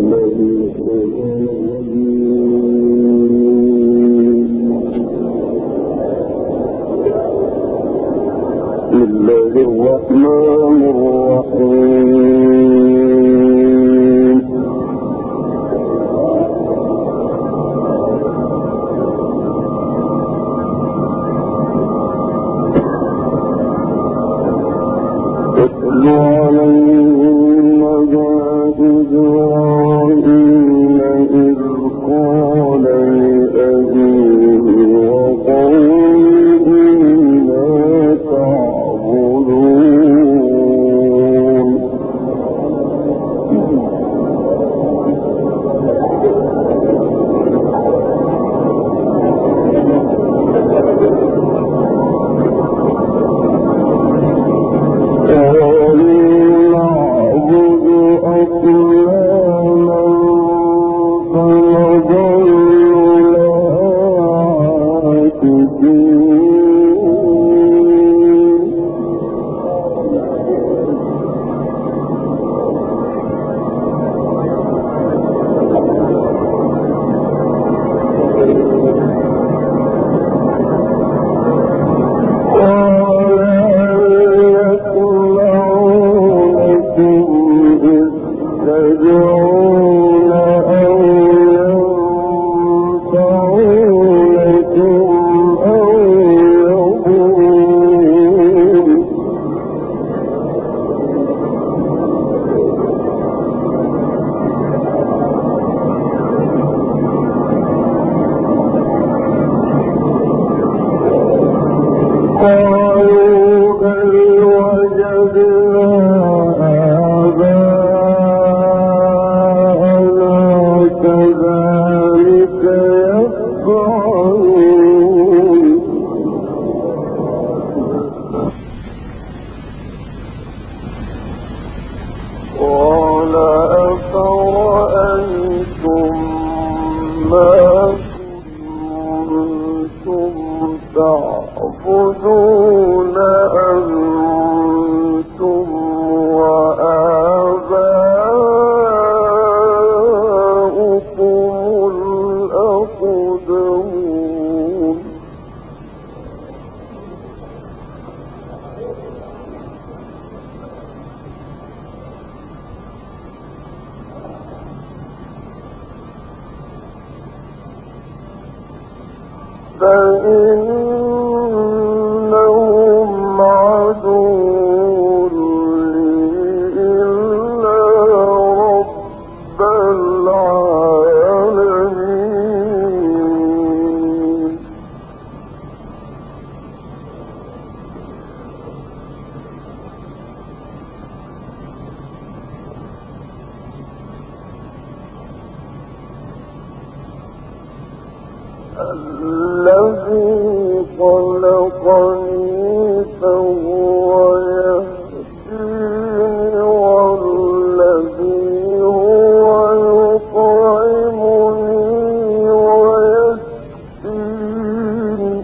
فإنهم عدو لي إلا رب العالمين. الذي خلقني فهو يهديني والذي هو يطعمني ويسقيني.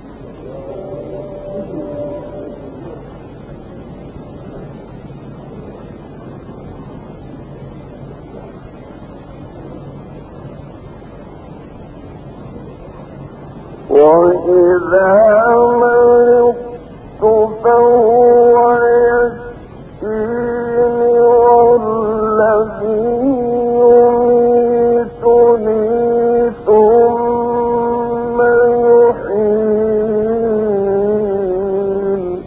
وإذا مرضت فهو يشفيني والذي يميتني ثم يحيين.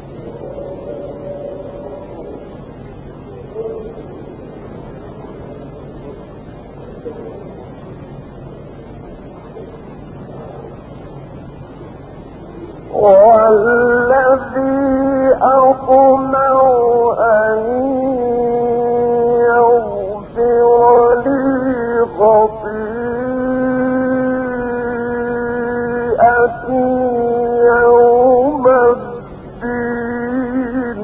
والذي أطمع أن يغفر لي خطيئتي يوم الدين.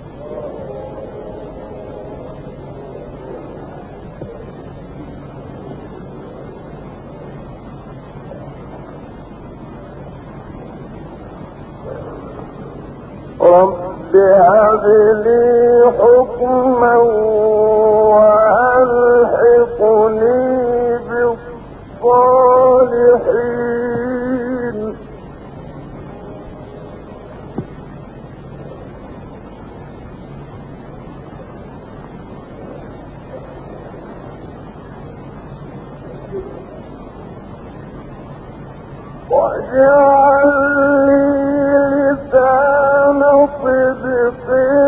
رب هب لي حكما وألحقني الصالحين واجعل لي لسان صدق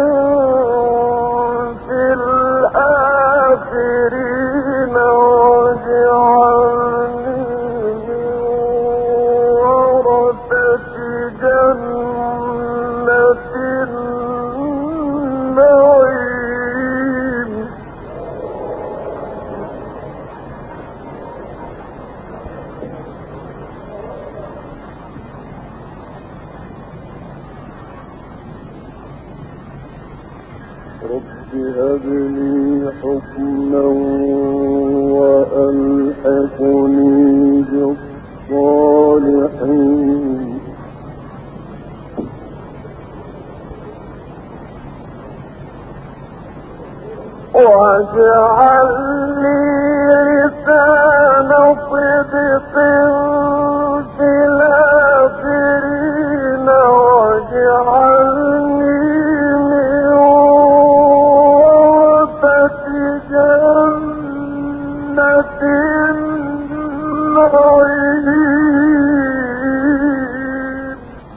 في الآخرين واجعلني من ورثة جنة النعيم رب هب لي حكما وألحقني بالصالحين واجعل لي لسان صدق في الآخرين واجعلني جنة النعيم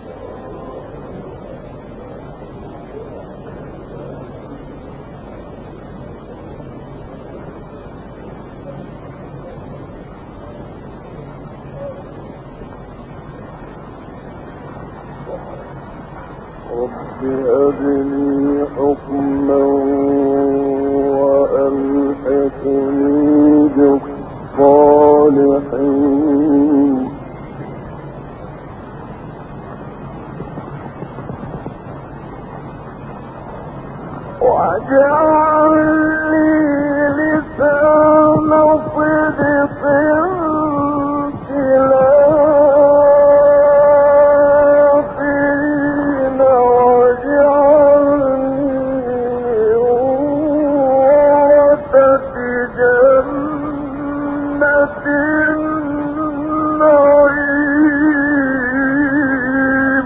رب هب لي حكما وألحقني بالصالحين واجعل لي لسان صدق في الآخرين واجعلني ورثة جنة النعيم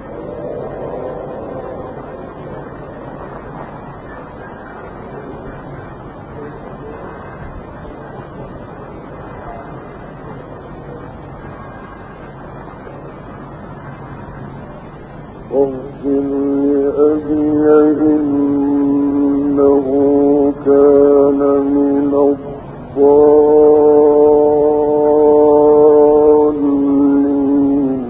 واغفر لأبي إنه كان من الضالين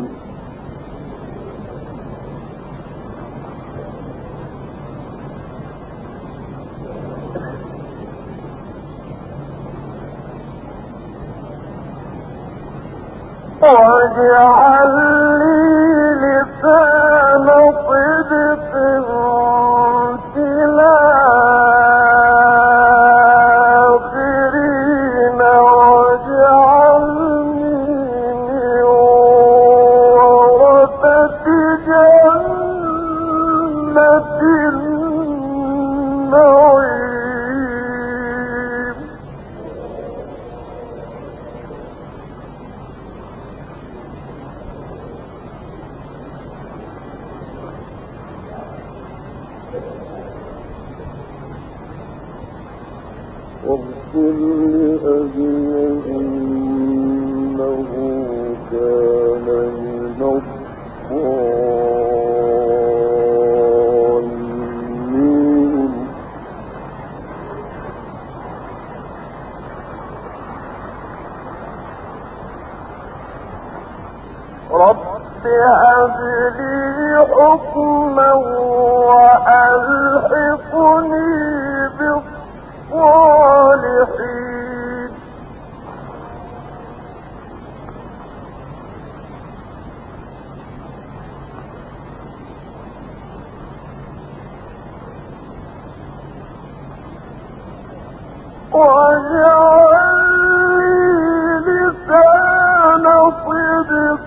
واجعل لي لسان صدق في الآخرين واجعلني من ورثة جنة النعيم واغفر لأبي إنه كان من الضالين رب هب لي حكما وألحقني بالصالحين واجعل لي لسان صدق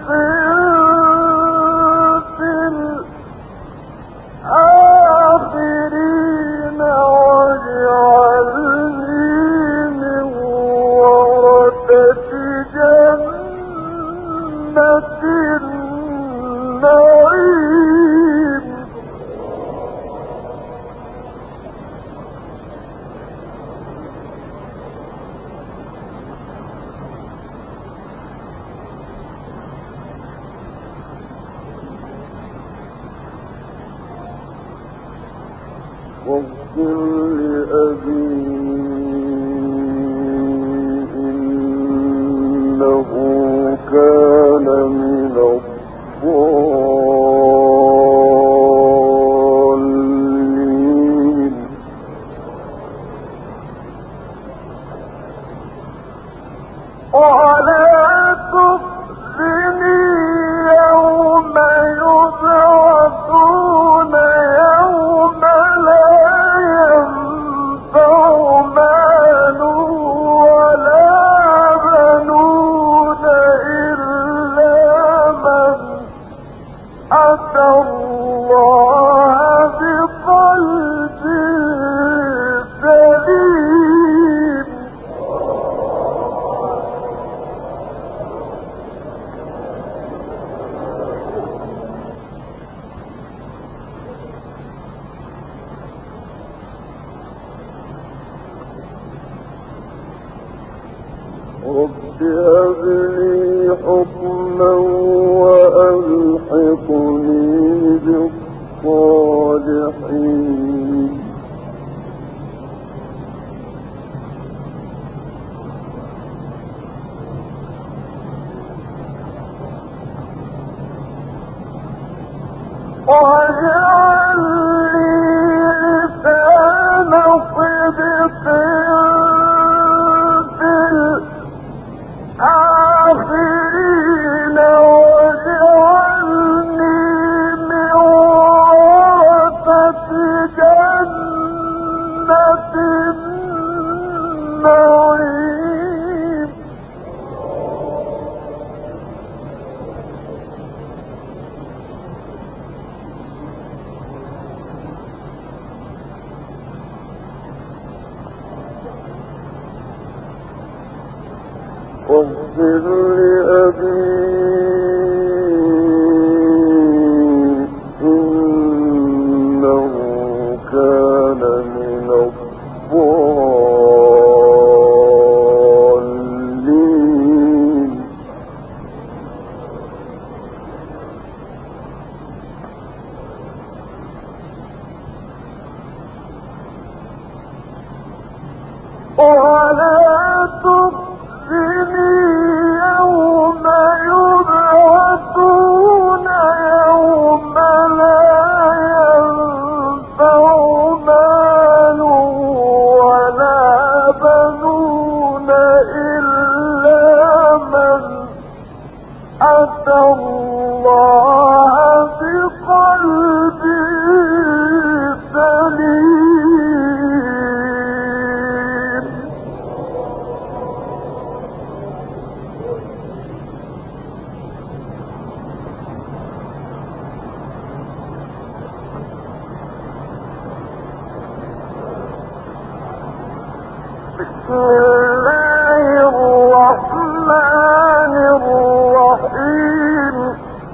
في الآخرين واجعلني من ورثة واغفر لأبي إنه كان من الضالين ولا تخزني يوم يبعثون يوم لا ينفع مال ولا بنون إلا من أتى الله بقلب سليم رب هب لي حكما وألحقني بالصالحين واجعل لي لسان صدق آخرين واجعلني من ورثة جنة النعيم واغفر لأبي إنه كان من الضالين ولا تخزني يوم يبعثون يوم لا ينفع مال ولا بنون إلا من أتى الله بقلب سليم بسم الله الرحمن الرحيم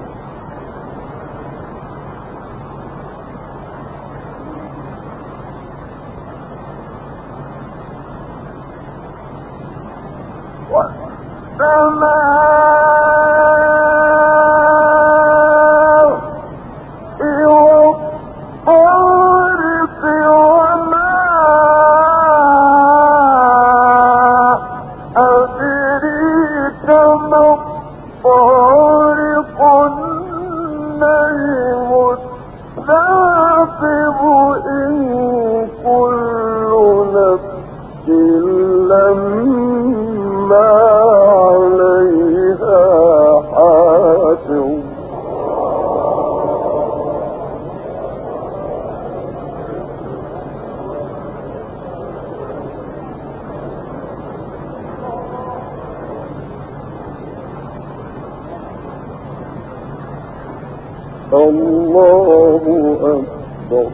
الله أكبر.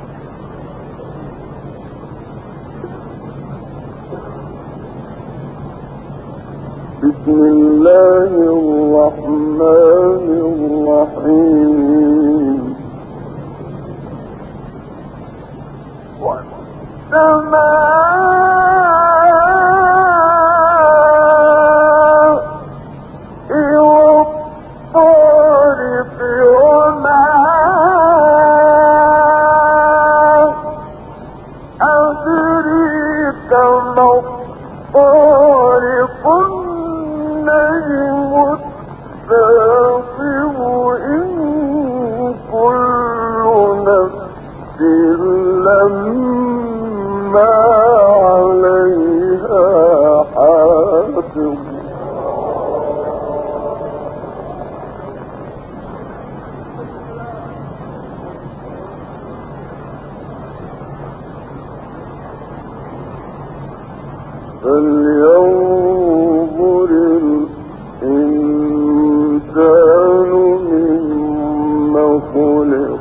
بسم الله الرحمن الرحيم. والسماء طارق النجم الثاقب إن كل نفس لما عليها حافظ فلينظر الإنسان مما خلق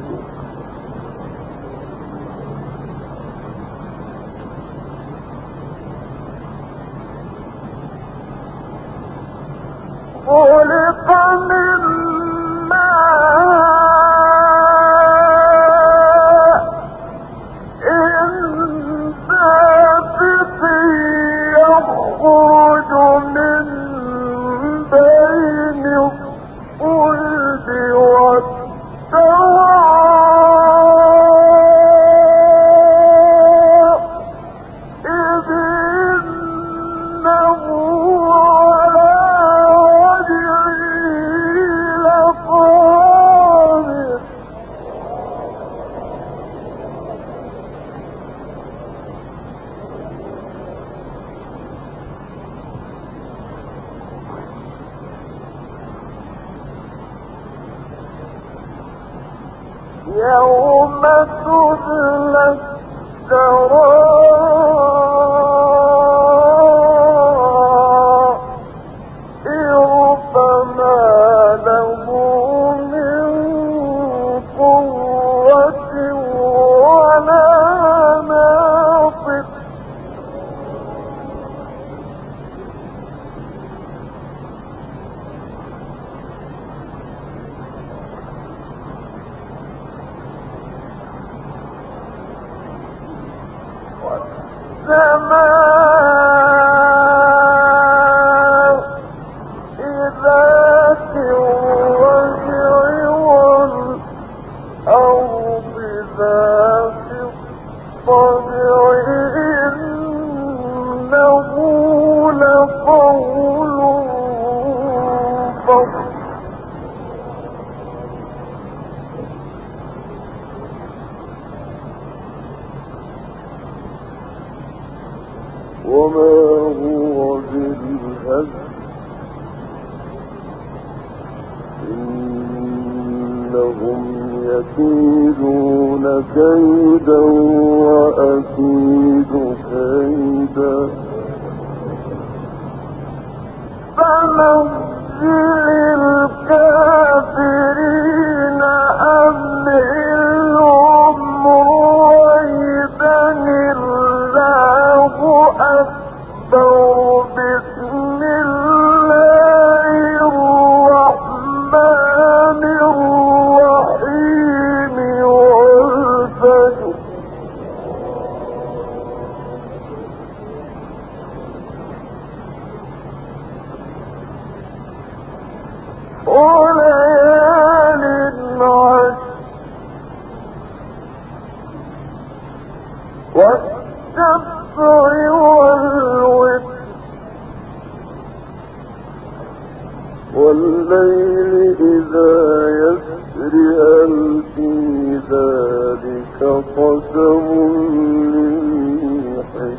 خلق من ماء دافق يخرج من بين الصلب والترائب إذ إنه على وجهه لقادر يوم تبلى السرائر فما له من قوة ولا ناصر السماء ذات الرجع والأرض ذات الطبع إنه لقول فصل وما هو بالهزل إنهم يكيدون كيدا وأكيد كيدا فمهل الكافرين أمهلهم رويدا الله أكبر بسم الله الرحمن الرحيم والفجر وليال عشر والشفع والوتر والليل إذا يسر هل في ذلك قسم للحجر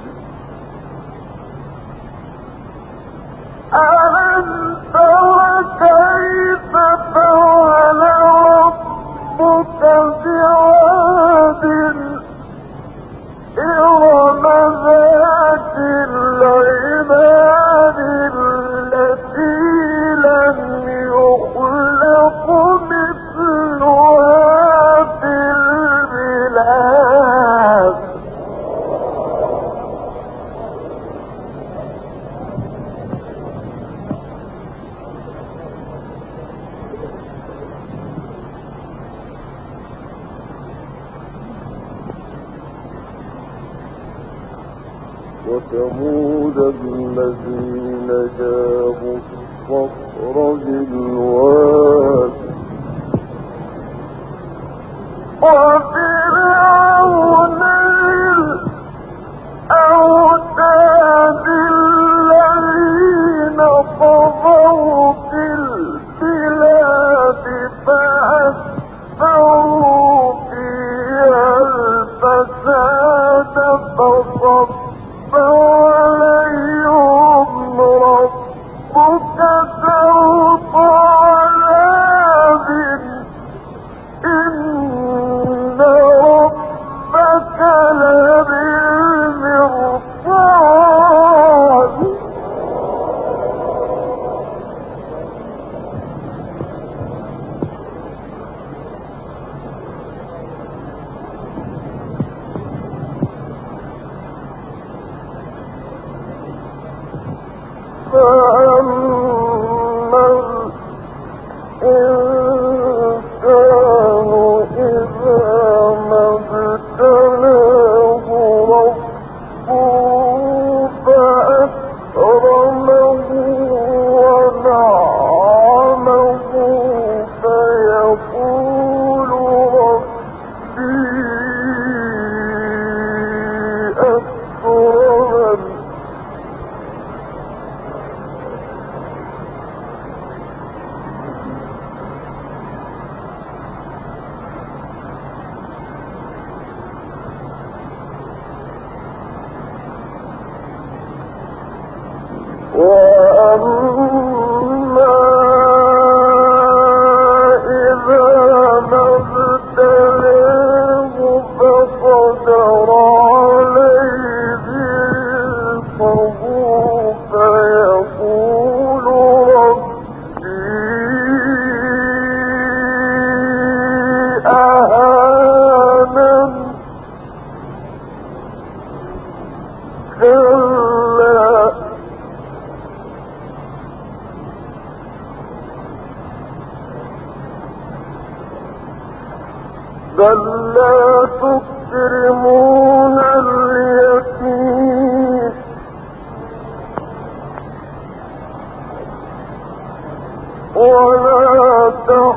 ألم تر كيف فعل ربك بعاد إرم ذات العماد التي لم يخلق مثلها في البلاد وثمود الذين جابوا الصخر بالواد وفرعون الأوتاد بل لا تكرمون اليتيم ولا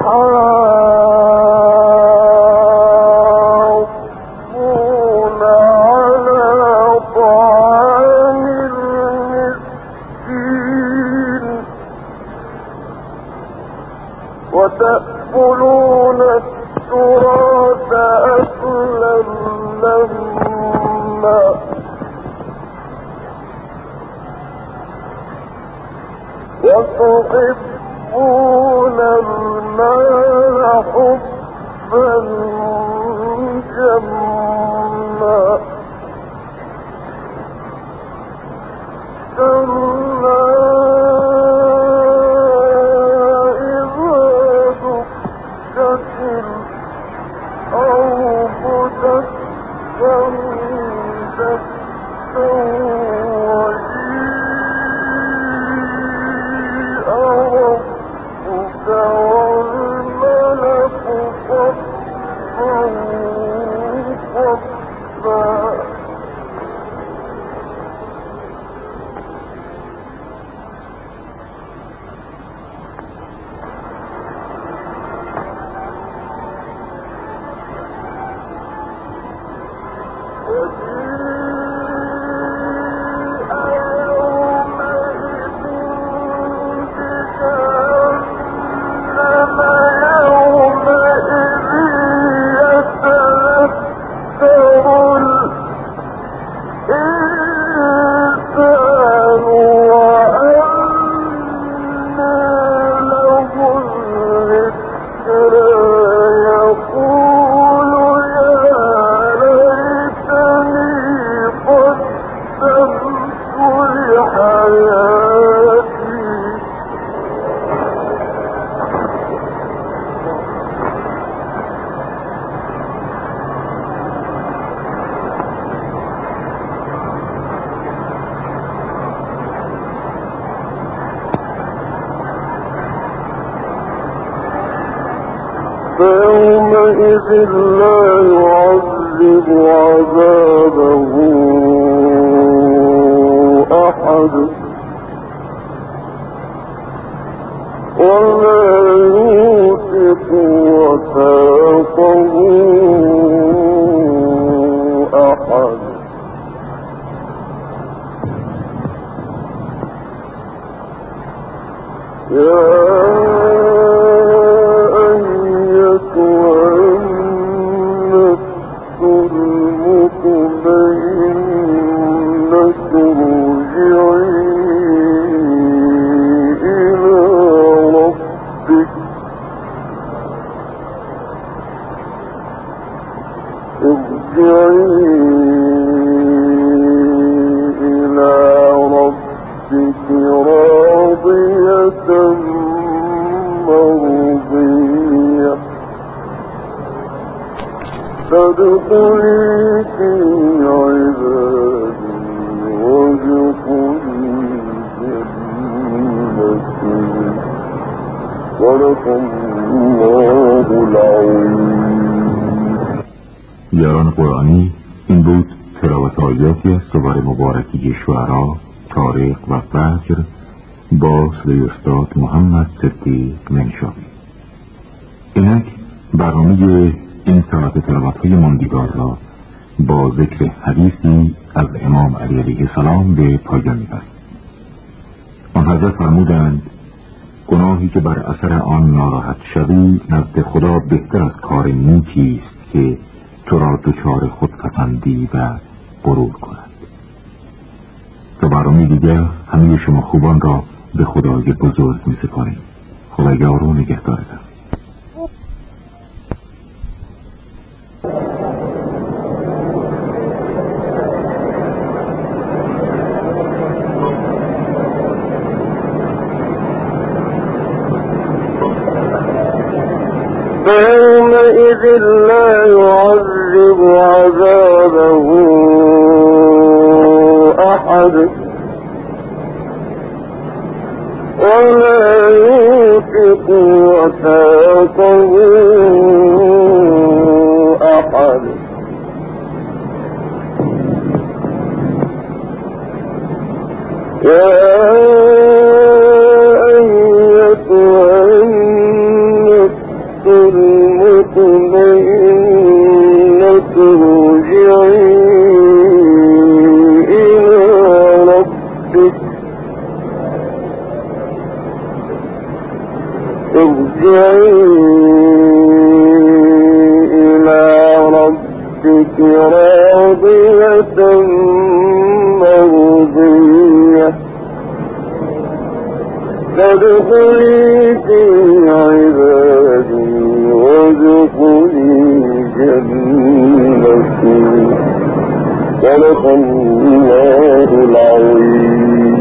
تحاضون على طعام المسكين وتأكلون التراث أكلا لما وتحبون المال حبا جما كلا إذا دكت الأرض دكا دكا وجيء ربك والملك صفا صفا فيومئذ لا يعذب عذابه أحد ولا يوثق وثاقه أحد فادخلي في عبادي وادخلي الجنة صدق الله العظيم. یاران قرآنی، این بود تلاوت آیاتی از سور مبارکی شعرا، طارق و فجر با صدای استاد محمد صدیق منشاوی. اینک برنامه این ساعت تلاوت‌های ماندگار را با ذکر حدیثی از امام علی علیه السلام به پایان می‌برد. آن حضرت فرمودند گناهی که بر اثر آن ناراحت شوی نزد خدا بهتر از کار نیکی است که تو را دچار خودپسندی و غرور کند. تا برنامه دیگر همه شما خوبان را به خدای بزرگ می‌سپاریم. خدا یار و نگهدارتان. فيومئذ لا يعذب عذابه أحد ولا يوثق وثاقه أحد. يا أيتها النفس المطمئنة ارجعي إلى ربك راضية مرضية فادخلي في عبادي وادخلي جنتي. صدق الله العظيم.